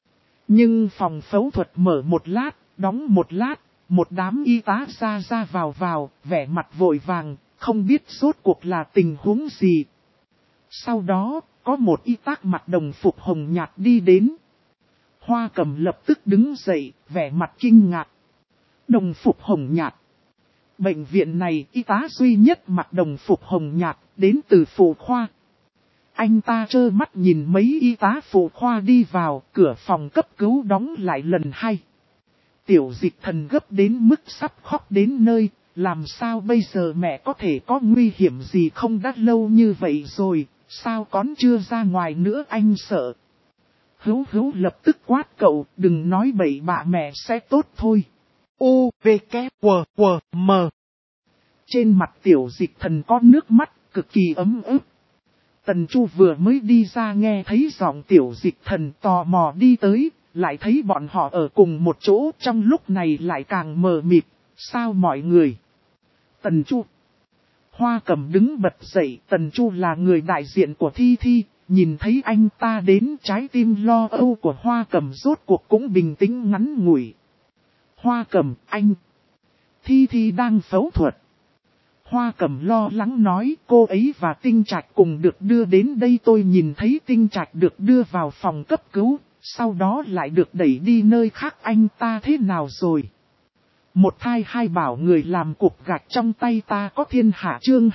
Nhưng phòng phẫu thuật mở một lát, đóng một lát, một đám y tá ra vào, vẻ mặt vội vàng, không biết rốt cuộc là tình huống gì. Sau đó, có một y tá mặc đồng phục hồng nhạt đi đến. Hoa Cẩm lập tức đứng dậy, vẻ mặt kinh ngạc. Đồng phục hồng nhạt. Bệnh viện này y tá duy nhất mặc đồng phục hồng nhạt, đến từ phụ khoa. Anh ta trơ mắt nhìn mấy y tá phụ khoa đi vào, cửa phòng cấp cứu đóng lại lần hai. Tiểu Dịch Thần gấp đến mức sắp khóc đến nơi, làm sao bây giờ mẹ có thể có nguy hiểm gì không, đã lâu như vậy rồi, sao còn chưa ra ngoài nữa, anh sợ. Hữu lập tức quát cậu, đừng nói bậy bạ, mẹ sẽ tốt thôi. U, V, K, W, W, M. Trên mặt Tiểu Dịch Thần có nước mắt, cực kỳ ấm ức. Tần Chu vừa mới đi ra nghe thấy giọng Tiểu Dịch Thần, tò mò đi tới, lại thấy bọn họ ở cùng một chỗ, trong lúc này lại càng mờ mịt. Sao mọi người? Tần Chu. Hoa Cẩm đứng bật dậy, Tần Chu là người đại diện của Thi Thi, nhìn thấy anh ta đến, trái tim lo âu của Hoa Cẩm rốt cuộc cũng bình tĩnh ngắn ngủi. Hoa Cẩm, anh. Thi Thi đang phẫu thuật. Hoa Cẩm lo lắng nói, cô ấy và Tinh Trạch cùng được đưa đến đây, tôi nhìn thấy Tinh Trạch được đưa vào phòng cấp cứu, sau đó lại được đẩy đi nơi khác, anh ta thế nào rồi? Một thai hai bảo, người làm cục gạch trong tay ta có thiên hạ, chương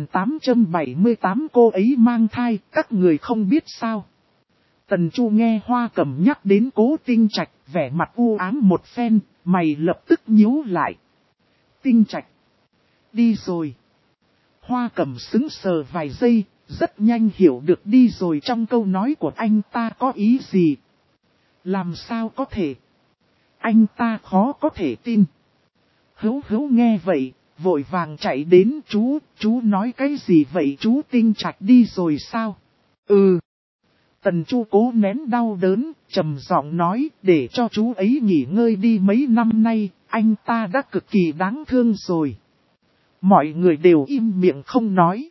2878, cô ấy mang thai, các người không biết sao? Tần Chu nghe Hoa Cẩm nhắc đến Cố Tinh Trạch, vẻ mặt u ám một phen, mày lập tức nhíu lại. Tinh Trạch đi rồi. Hoa Cẩm sững sờ vài giây, rất nhanh hiểu được đi rồi trong câu nói của anh ta có ý gì. Làm sao có thể? Anh ta khó có thể tin. Hữu nghe vậy, vội vàng chạy đến, chú nói cái gì vậy, chú Tinh Trạch đi rồi sao? Ừ. Tần Chu cố nén đau đớn, trầm giọng nói, để cho chú ấy nghỉ ngơi đi, mấy năm nay, anh ta đã cực kỳ đáng thương rồi. Mọi người đều im miệng không nói.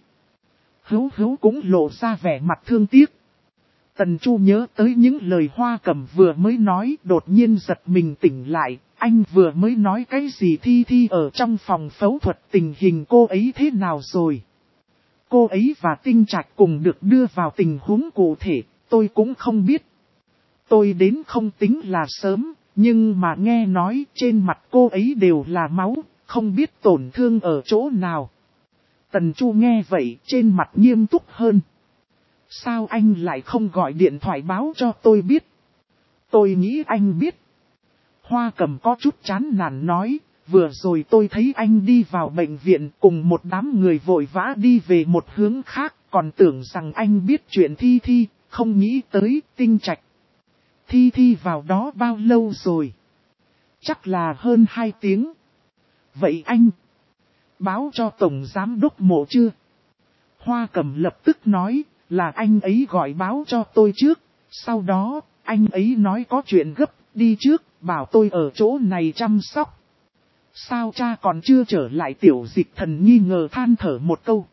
Hữu cũng lộ ra vẻ mặt thương tiếc. Tần Chu nhớ tới những lời Hoa Cẩm vừa mới nói, đột nhiên giật mình tỉnh lại. Anh vừa mới nói cái gì, Thi Thi ở trong phòng phẫu thuật, tình hình cô ấy thế nào rồi? Cô ấy và Tinh Trạch cùng được đưa vào, tình huống cụ thể, tôi cũng không biết. Tôi đến không tính là sớm, nhưng mà nghe nói trên mặt cô ấy đều là máu, không biết tổn thương ở chỗ nào. Tần Chu nghe vậy, trên mặt nghiêm túc hơn. Sao anh lại không gọi điện thoại báo cho tôi biết? Tôi nghĩ anh biết. Hoa Cẩm có chút chán nản nói, vừa rồi tôi thấy anh đi vào bệnh viện cùng một đám người vội vã đi về một hướng khác, còn tưởng rằng anh biết chuyện Thi Thi, không nghĩ tới Tinh Trạch. Thi Thi vào đó bao lâu rồi? Chắc là hơn 2 tiếng. Vậy anh báo cho Tổng Giám Đốc Mộ chưa? Hoa Cẩm lập tức nói, là anh ấy gọi báo cho tôi trước, sau đó anh ấy nói có chuyện gấp, đi trước, bảo tôi ở chỗ này chăm sóc. Sao cha còn chưa trở lại, Tiểu Dịch Thần nghi ngờ than thở một câu.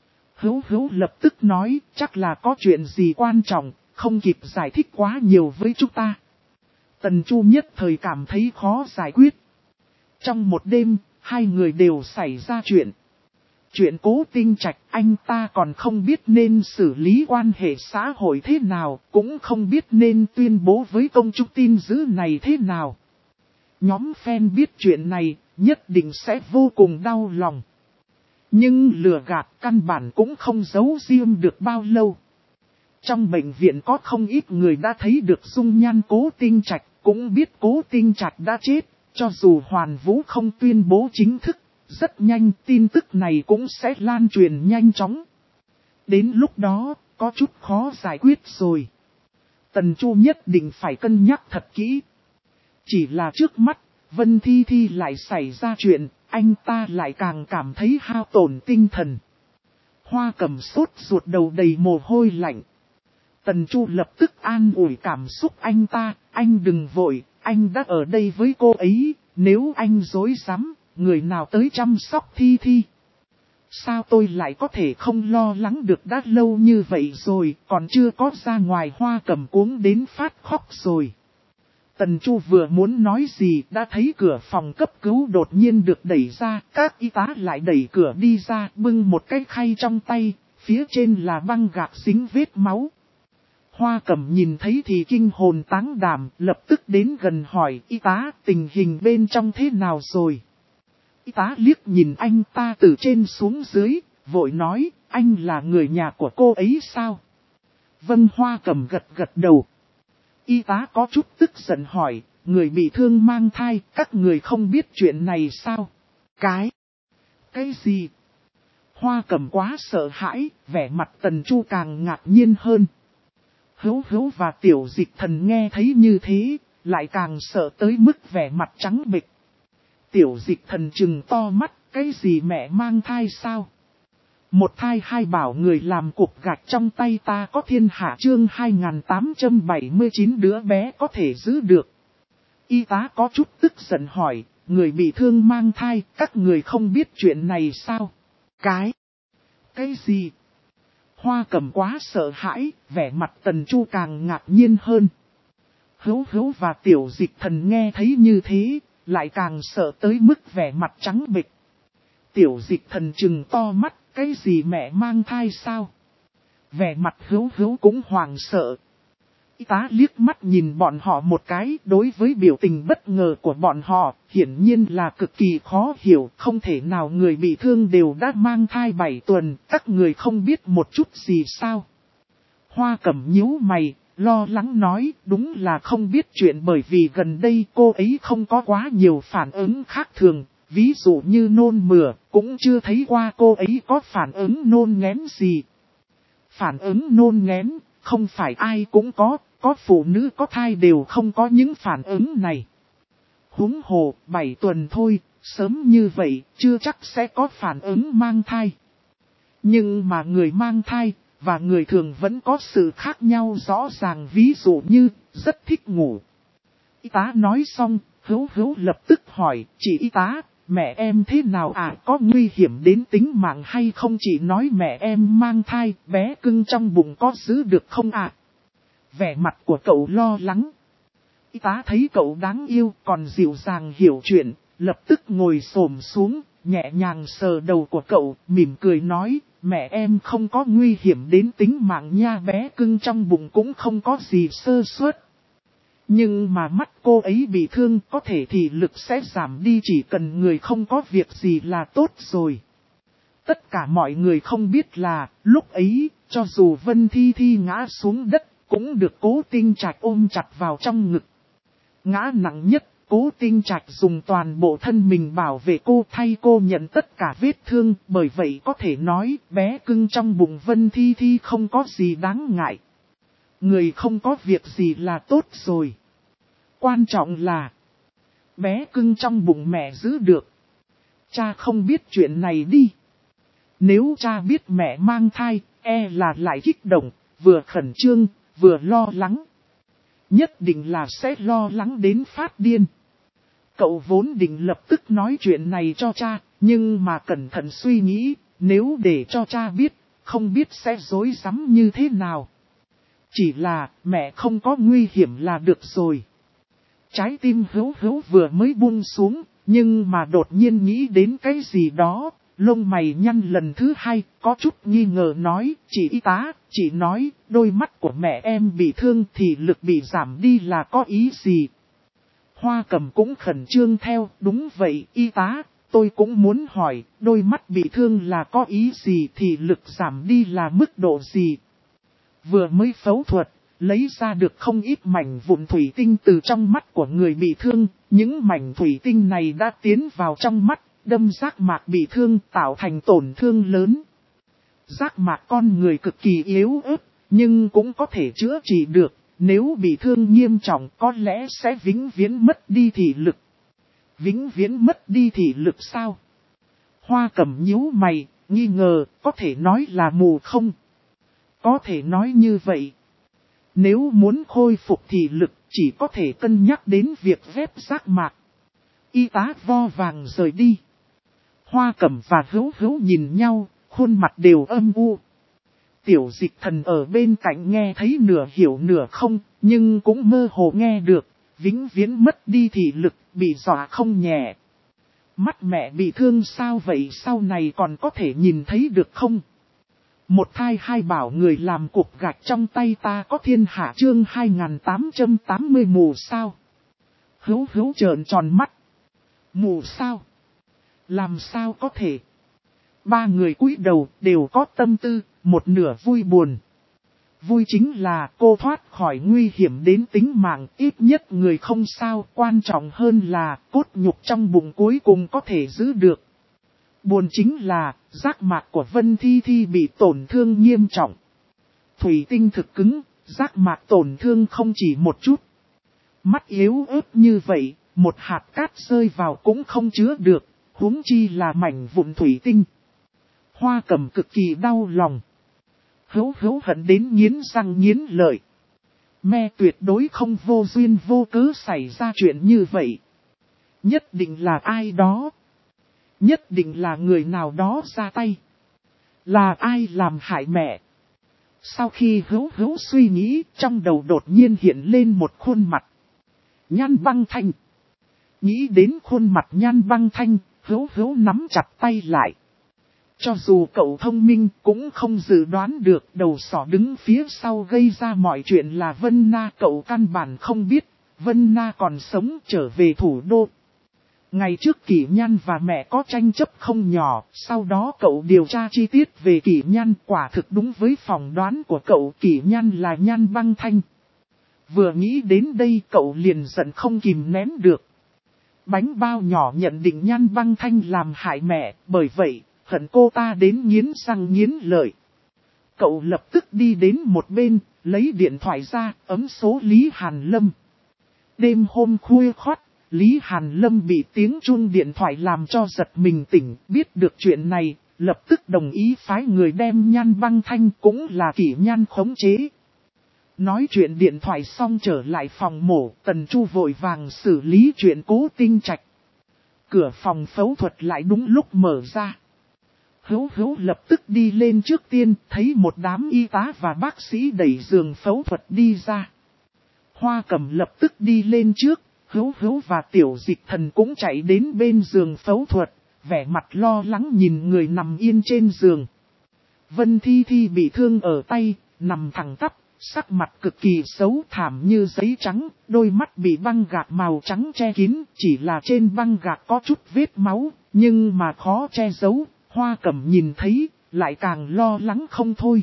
Hữu lập tức nói, chắc là có chuyện gì quan trọng, không kịp giải thích quá nhiều với chúng ta. Tần Chu nhất thời cảm thấy khó giải quyết. Trong một đêm, hai người đều xảy ra chuyện. Chuyện Cố Tinh Trạch, anh ta còn không biết nên xử lý quan hệ xã hội thế nào, cũng không biết nên tuyên bố với công chúng tin dữ này thế nào. Nhóm fan biết chuyện này, nhất định sẽ vô cùng đau lòng. Nhưng lừa gạt căn bản cũng không giấu riêng được bao lâu. Trong bệnh viện có không ít người đã thấy được dung nhan Cố Tinh Trạch, cũng biết Cố Tinh Trạch đã chết, cho dù Hoàn Vũ không tuyên bố chính thức. Rất nhanh tin tức này cũng sẽ lan truyền nhanh chóng. Đến lúc đó, có chút khó giải quyết rồi. Tần Chu nhất định phải cân nhắc thật kỹ. Chỉ là trước mắt, Vân Thi Thi lại xảy ra chuyện, anh ta lại càng cảm thấy hao tổn tinh thần. Hoa Cẩm sốt ruột, đầu đầy mồ hôi lạnh. Tần Chu lập tức an ủi cảm xúc anh ta, anh đừng vội, anh đã ở đây với cô ấy, nếu anh dối dám, người nào tới chăm sóc Thi Thi? Sao tôi lại có thể không lo lắng được, đã lâu như vậy rồi, còn chưa có ra ngoài. Hoa Cẩm cuống đến phát khóc rồi. Tần Chu vừa muốn nói gì, đã thấy cửa phòng cấp cứu đột nhiên được đẩy ra, các y tá lại đẩy cửa đi ra, bưng một cái khay trong tay, phía trên là băng gạc dính vết máu. Hoa Cẩm nhìn thấy thì kinh hồn táng đảm, lập tức đến gần hỏi y tá tình hình bên trong thế nào rồi. Y tá liếc nhìn anh ta từ trên xuống dưới, vội nói, anh là người nhà của cô ấy sao? Vâng, Hoa Cẩm gật gật đầu. Y tá có chút tức giận hỏi, người bị thương mang thai, các người không biết chuyện này sao? Cái gì? Hoa Cẩm quá sợ hãi, vẻ mặt Tần Chu càng ngạc nhiên hơn. Hữu Hữu và Tiểu Dịch Thần nghe thấy như thế, lại càng sợ tới mức vẻ mặt trắng bệch. Tiểu Dịch Thần trừng to mắt, cái gì mẹ mang thai sao? Một thai hai bảo người làm cục gạch trong tay ta có thiên hạ chương 2879 đứa bé có thể giữ được. Y tá có chút tức giận hỏi, người bị thương mang thai, các người không biết chuyện này sao? Cái gì? Hoa Cẩm quá sợ hãi, vẻ mặt Tần Chu càng ngạc nhiên hơn. Hữu Hữu và Tiểu Dịch Thần nghe thấy như thế, lại càng sợ tới mức vẻ mặt trắng bệch. Tiểu Dịch Thần trừng to mắt, cái gì mẹ mang thai sao? Vẻ mặt Hữu Hữu cũng hoảng sợ. Y tá liếc mắt nhìn bọn họ một cái, đối với biểu tình bất ngờ của bọn họ, hiển nhiên là cực kỳ khó hiểu, không thể nào người bị thương đều đã mang thai 7 tuần, các người không biết một chút gì sao? Hoa Cẩm nhíu mày, lo lắng nói, đúng là không biết chuyện bởi vì gần đây cô ấy không có quá nhiều phản ứng khác thường, ví dụ như nôn mửa, cũng chưa thấy qua cô ấy có phản ứng nôn nghén gì. Phản ứng nôn nghén, không phải ai cũng có phụ nữ có thai đều không có những phản ứng này. Huống hồ, 7 tuần thôi, sớm như vậy, chưa chắc sẽ có phản ứng mang thai. Nhưng mà người mang thai, và người thường vẫn có sự khác nhau rõ ràng, ví dụ như, rất thích ngủ. Y tá nói xong, Hữu Hữu lập tức hỏi, chị y tá, mẹ em thế nào ạ, có nguy hiểm đến tính mạng hay không? Chị nói mẹ em mang thai, bé cưng trong bụng có giữ được không ạ? Vẻ mặt của cậu lo lắng. Y tá thấy cậu đáng yêu còn dịu dàng hiểu chuyện, lập tức ngồi xổm xuống, nhẹ nhàng sờ đầu của cậu, mỉm cười nói, mẹ em không có nguy hiểm đến tính mạng nha, bé cưng trong bụng cũng không có gì sơ suất. Nhưng mà mắt cô ấy bị thương, có thể thì lực sẽ giảm đi, chỉ cần người không có việc gì là tốt rồi. Tất cả mọi người không biết là, lúc ấy, cho dù Vân Thi Thi ngã xuống đất, cũng được Cố Tinh Trạch ôm chặt vào trong ngực. Ngã nặng nhất, Cố Tinh Trạch dùng toàn bộ thân mình bảo vệ cô, thay cô nhận tất cả vết thương, bởi vậy có thể nói bé cưng trong bụng Vân Thi Thi không có gì đáng ngại. Người không có việc gì là tốt rồi. Quan trọng là bé cưng trong bụng mẹ giữ được. Cha không biết chuyện này đi. Nếu cha biết mẹ mang thai, là lại kích động, vừa khẩn trương, vừa lo lắng. Nhất định là sẽ lo lắng đến phát điên. Cậu vốn định lập tức nói chuyện này cho cha, nhưng mà cẩn thận suy nghĩ, nếu để cho cha biết, không biết sẽ rối rắm như thế nào. Chỉ là mẹ không có nguy hiểm là được rồi. Trái tim Hữu Hữu vừa mới buông xuống, nhưng mà đột nhiên nghĩ đến cái gì đó, lông mày nhăn lần thứ hai, có chút nghi ngờ nói, chị y tá, chị nói, đôi mắt của mẹ em bị thương thì lực bị giảm đi là có ý gì? Hoa Cẩm cũng khẩn trương theo, đúng vậy y tá, tôi cũng muốn hỏi, đôi mắt bị thương là có ý gì thì lực giảm đi là mức độ gì? Vừa mới phẫu thuật, lấy ra được không ít mảnh vụn thủy tinh từ trong mắt của người bị thương, những mảnh thủy tinh này đã tiến vào trong mắt, đâm giác mạc bị thương tạo thành tổn thương lớn. Giác mạc con người cực kỳ yếu ớt, nhưng cũng có thể chữa trị được, nếu bị thương nghiêm trọng có lẽ sẽ vĩnh viễn mất đi thị lực. Vĩnh viễn mất đi thị lực sao? Hoa Cẩm nhíu mày, nghi ngờ, có thể nói là mù không? Có thể nói như vậy. Nếu muốn khôi phục thị lực, chỉ có thể cân nhắc đến việc ghép giác mạc. Y tá vo vàng rời đi. Hoa Cẩm và Hữu Hữu nhìn nhau, khuôn mặt đều âm u. Tiểu Dịch Thần ở bên cạnh nghe thấy nửa hiểu nửa không, nhưng cũng mơ hồ nghe được, vĩnh viễn mất đi thị lực, bị dọa không nhẹ. Mắt mẹ bị thương sao vậy, sau này còn có thể nhìn thấy được không? Một thai hai bảo người làm cục gạch trong tay ta có thiên hạ chương 2880 mù sao. Hữu hữu trợn tròn mắt. Mù sao? Làm sao có thể? Ba người cúi đầu đều có tâm tư, một nửa vui buồn. Vui chính là cô thoát khỏi nguy hiểm đến tính mạng, ít nhất người không sao, quan trọng hơn là cốt nhục trong bụng cuối cùng có thể giữ được. Buồn chính là giác mạc của Vân Thi Thi bị tổn thương nghiêm trọng. Thủy tinh thực cứng, giác mạc tổn thương không chỉ một chút. Mắt yếu ớt như vậy, một hạt cát rơi vào cũng không chứa được, huống chi là mảnh vụn thủy tinh. Hoa Cẩm cực kỳ đau lòng. Hữu hữu hận đến nghiến răng nghiến lợi. Me tuyệt đối không vô duyên vô cớ xảy ra chuyện như vậy. Nhất định là ai đó. Nhất định là người nào đó ra tay. Là ai làm hại mẹ? Sau khi hữu hữu suy nghĩ, trong đầu đột nhiên hiện lên một khuôn mặt. Nhan Băng Thanh. Nghĩ đến khuôn mặt Nhan Băng Thanh, hữu hữu nắm chặt tay lại. Cho dù cậu thông minh cũng không dự đoán được đầu sỏ đứng phía sau gây ra mọi chuyện là Vân Na, cậu căn bản không biết Vân Na còn sống trở về thủ đô. Ngày trước Kỷ Nhan và mẹ có tranh chấp không nhỏ, sau đó cậu điều tra chi tiết về Kỷ Nhan, quả thực đúng với phỏng đoán của cậu, Kỷ Nhan là Nhan Băng Thanh. Vừa nghĩ đến đây cậu liền giận không kìm nén được. Bánh bao nhỏ nhận định Nhan Băng Thanh làm hại mẹ, bởi vậy hận cô ta đến nghiến răng nghiến lợi. Cậu lập tức đi đến một bên, lấy điện thoại ra, ấm số Lý Hàn Lâm. Đêm hôm khuya khoắt, Lý Hàn Lâm bị tiếng chuông điện thoại làm cho giật mình tỉnh, biết được chuyện này, lập tức đồng ý phái người đem Nhan Băng Thanh cũng là Kỷ Nhan khống chế. Nói chuyện điện thoại xong trở lại phòng mổ, Tần Chu vội vàng xử lý chuyện Cố Tinh Trạch. Cửa phòng phẫu thuật lại đúng lúc mở ra. Hữu hữu lập tức đi lên trước tiên, thấy một đám y tá và bác sĩ đẩy giường phẫu thuật đi ra. Hoa Cẩm lập tức đi lên trước, hữu hữu và Tiểu Dịch Thần cũng chạy đến bên giường phẫu thuật, vẻ mặt lo lắng nhìn người nằm yên trên giường. Vân Thi Thi bị thương ở tay, nằm thẳng tắp, sắc mặt cực kỳ xấu thảm như giấy trắng, đôi mắt bị băng gạc màu trắng che kín, chỉ là trên băng gạc có chút vết máu, nhưng mà khó che giấu. Hoa Cẩm nhìn thấy, lại càng lo lắng không thôi.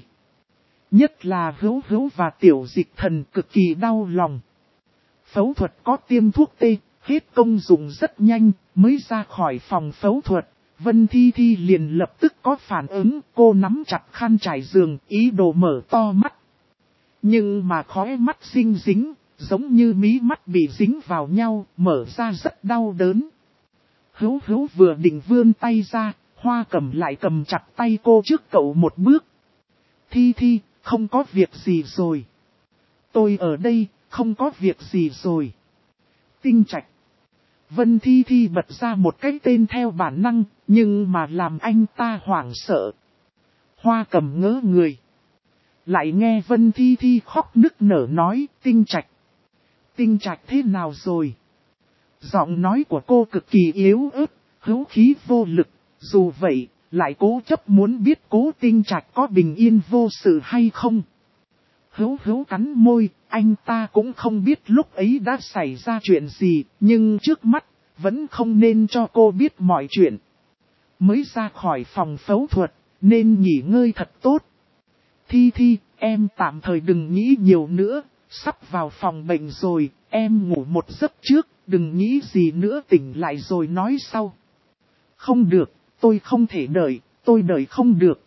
Nhất là hữu hữu và Tiểu Dịch Thần cực kỳ đau lòng. Phẫu thuật có tiêm thuốc tê, hết công dụng rất nhanh, mới ra khỏi phòng phẫu thuật. Vân Thi Thi liền lập tức có phản ứng, cô nắm chặt khăn trải giường, ý đồ mở to mắt. Nhưng mà khóe mắt xinh dính, giống như mí mắt bị dính vào nhau, mở ra rất đau đớn. Hữu hữu vừa định vươn tay ra, Hoa Cẩm lại cầm chặt tay cô trước cậu một bước. Thi Thi, không có việc gì rồi. Tôi ở đây, không có việc gì rồi. Tinh Trạch. Vân Thi Thi bật ra một cái tên theo bản năng, nhưng mà làm anh ta hoảng sợ. Hoa Cẩm ngỡ người. Lại nghe Vân Thi Thi khóc nức nở nói, Tinh Trạch. Tinh Trạch thế nào rồi? Giọng nói của cô cực kỳ yếu ớt, hữu khí vô lực. Dù vậy, lại cố chấp muốn biết Cố Tinh Trạch có bình yên vô sự hay không. Hữu hữu cắn môi, anh ta cũng không biết lúc ấy đã xảy ra chuyện gì, nhưng trước mắt, vẫn không nên cho cô biết mọi chuyện. Mới ra khỏi phòng phẫu thuật, nên nghỉ ngơi thật tốt. Thi Thi, em tạm thời đừng nghĩ nhiều nữa, sắp vào phòng bệnh rồi, em ngủ một giấc trước, đừng nghĩ gì nữa, tỉnh lại rồi nói sau. Không được, tôi không thể đợi, tôi đợi không được.